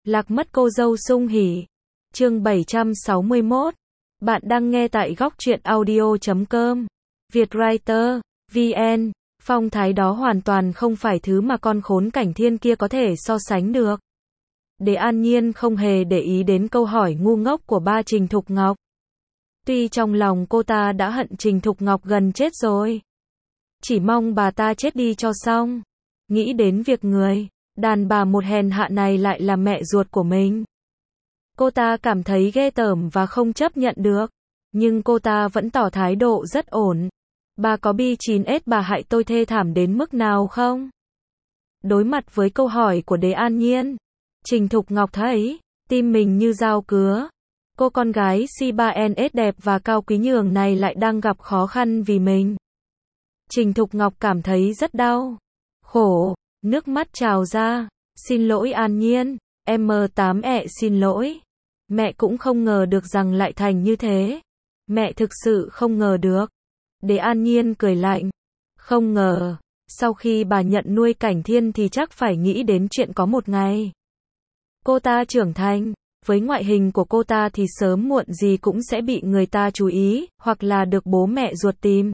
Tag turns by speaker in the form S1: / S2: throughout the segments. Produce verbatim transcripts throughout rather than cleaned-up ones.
S1: Lạc mất cô dâu sung hỉ. Chương bảy trăm sáu mươi mốt. Bạn đang nghe tại góc truyện audio chấm com. Vietwriter, vê en. Phong thái đó hoàn toàn không phải thứ mà con khốn cảnh thiên kia có thể so sánh được. Đế An Nhiên không hề để ý đến câu hỏi ngu ngốc của ba Trình Thục Ngọc. Tuy trong lòng cô ta đã hận Trình Thục Ngọc gần chết rồi. Chỉ mong bà ta chết đi cho xong. Nghĩ đến việc người đàn bà một hèn hạ này lại là mẹ ruột của mình. Cô ta cảm thấy ghê tởm và không chấp nhận được. Nhưng cô ta vẫn tỏ thái độ rất ổn. Bà có bi chín ết bà hại tôi thê thảm đến mức nào không? Đối mặt với câu hỏi của Đế An Nhiên, Trình Thục Ngọc thấy tim mình như dao cứa. Cô con gái xê ba en ét đẹp và cao quý nhường này lại đang gặp khó khăn vì mình. Trình Thục Ngọc cảm thấy rất đau, khổ, nước mắt trào ra. Xin lỗi An Nhiên, em tám ẹ xin lỗi. Mẹ cũng không ngờ được rằng lại thành như thế. Mẹ thực sự không ngờ được. Đế An Nhiên cười lạnh. Không ngờ, sau khi bà nhận nuôi Cảnh Thiên thì chắc phải nghĩ đến chuyện có một ngày cô ta trưởng thành. Với ngoại hình của cô ta thì sớm muộn gì cũng sẽ bị người ta chú ý, hoặc là được bố mẹ ruột tìm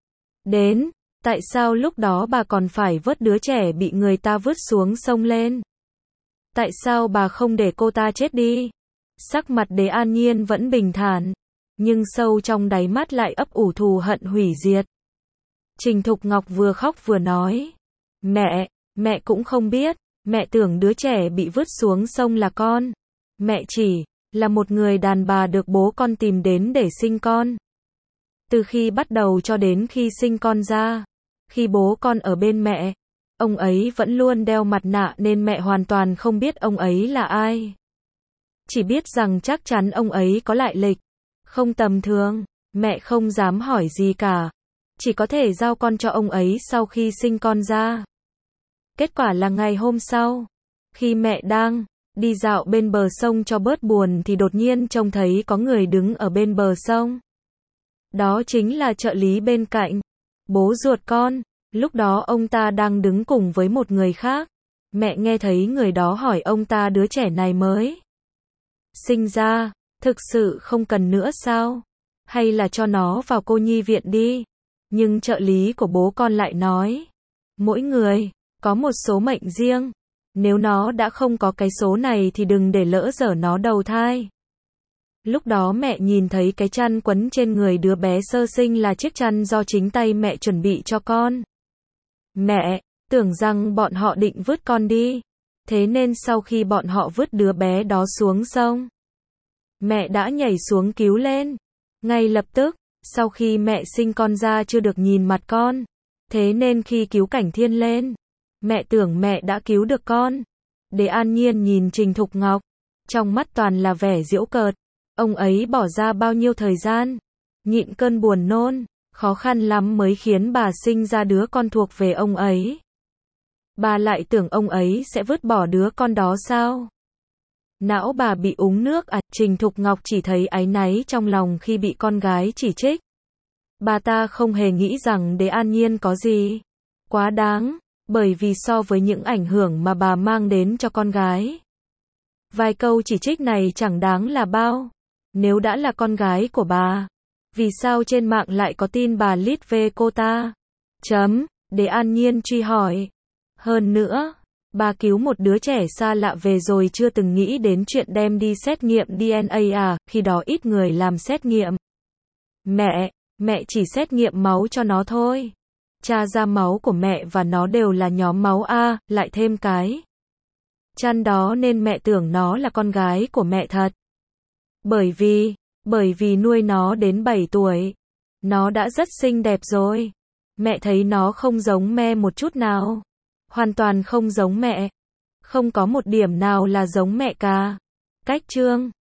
S1: đến. Tại sao lúc đó bà còn phải vớt đứa trẻ bị người ta vứt xuống sông lên? Tại sao bà không để cô ta chết đi? Sắc mặt Đế An Nhiên vẫn bình thản, nhưng sâu trong đáy mắt lại ấp ủ thù hận hủy diệt. Trình Thục Ngọc vừa khóc vừa nói. Mẹ, mẹ cũng không biết, mẹ tưởng đứa trẻ bị vứt xuống sông là con. Mẹ chỉ là một người đàn bà được bố con tìm đến để sinh con. Từ khi bắt đầu cho đến khi sinh con ra, khi bố con ở bên mẹ, ông ấy vẫn luôn đeo mặt nạ nên mẹ hoàn toàn không biết ông ấy là ai. Chỉ biết rằng chắc chắn ông ấy có lại lịch không tầm thường. Mẹ không dám hỏi gì cả, chỉ có thể giao con cho ông ấy sau khi sinh con ra. Kết quả là ngày hôm sau, khi mẹ đang đi dạo bên bờ sông cho bớt buồn thì đột nhiên trông thấy có người đứng ở bên bờ sông. Đó chính là trợ lý bên cạnh bố ruột con. Lúc đó ông ta đang đứng cùng với một người khác. Mẹ nghe thấy người đó hỏi ông ta đứa trẻ này mới sinh ra, thực sự không cần nữa sao? Hay là cho nó vào cô nhi viện đi? Nhưng trợ lý của bố con lại nói, mỗi người có một số mệnh riêng. Nếu nó đã không có cái số này thì đừng để lỡ dở nó đầu thai. Lúc đó mẹ nhìn thấy cái chăn quấn trên người đứa bé sơ sinh là chiếc chăn do chính tay mẹ chuẩn bị cho con. Mẹ tưởng rằng bọn họ định vứt con đi. Thế nên sau khi bọn họ vứt đứa bé đó xuống sông, mẹ đã nhảy xuống cứu lên. Ngay lập tức, sau khi mẹ sinh con ra chưa được nhìn mặt con. Thế nên khi cứu Cảnh Thiên lên, mẹ tưởng mẹ đã cứu được con. Đế An Nhiên nhìn Trình Thục Ngọc, trong mắt toàn là vẻ giễu cợt. Ông ấy bỏ ra bao nhiêu thời gian, nhịn cơn buồn nôn, khó khăn lắm mới khiến bà sinh ra đứa con thuộc về ông ấy. Bà lại tưởng ông ấy sẽ vứt bỏ đứa con đó sao? Não bà bị úng nước à? Trình Thục Ngọc chỉ thấy áy náy trong lòng khi bị con gái chỉ trích. Bà ta không hề nghĩ rằng Đế An Nhiên có gì quá đáng, bởi vì so với những ảnh hưởng mà bà mang đến cho con gái, vài câu chỉ trích này chẳng đáng là bao. Nếu đã là con gái của bà, vì sao trên mạng lại có tin bà lít về cô ta? Chấm, Đế An Nhiên truy hỏi. Hơn nữa, bà cứu một đứa trẻ xa lạ về rồi chưa từng nghĩ đến chuyện đem đi xét nghiệm đê en a à? Khi đó ít người làm xét nghiệm. Mẹ, mẹ chỉ xét nghiệm máu cho nó thôi. Tra ra máu của mẹ và nó đều là nhóm máu A, lại thêm cái chăn đó nên mẹ tưởng nó là con gái của mẹ thật. Bởi vì, bởi vì nuôi nó đến bảy tuổi, nó đã rất xinh đẹp rồi. Mẹ thấy nó không giống mẹ một chút nào. Hoàn toàn không giống mẹ. Không có một điểm nào là giống mẹ cả. Cách chương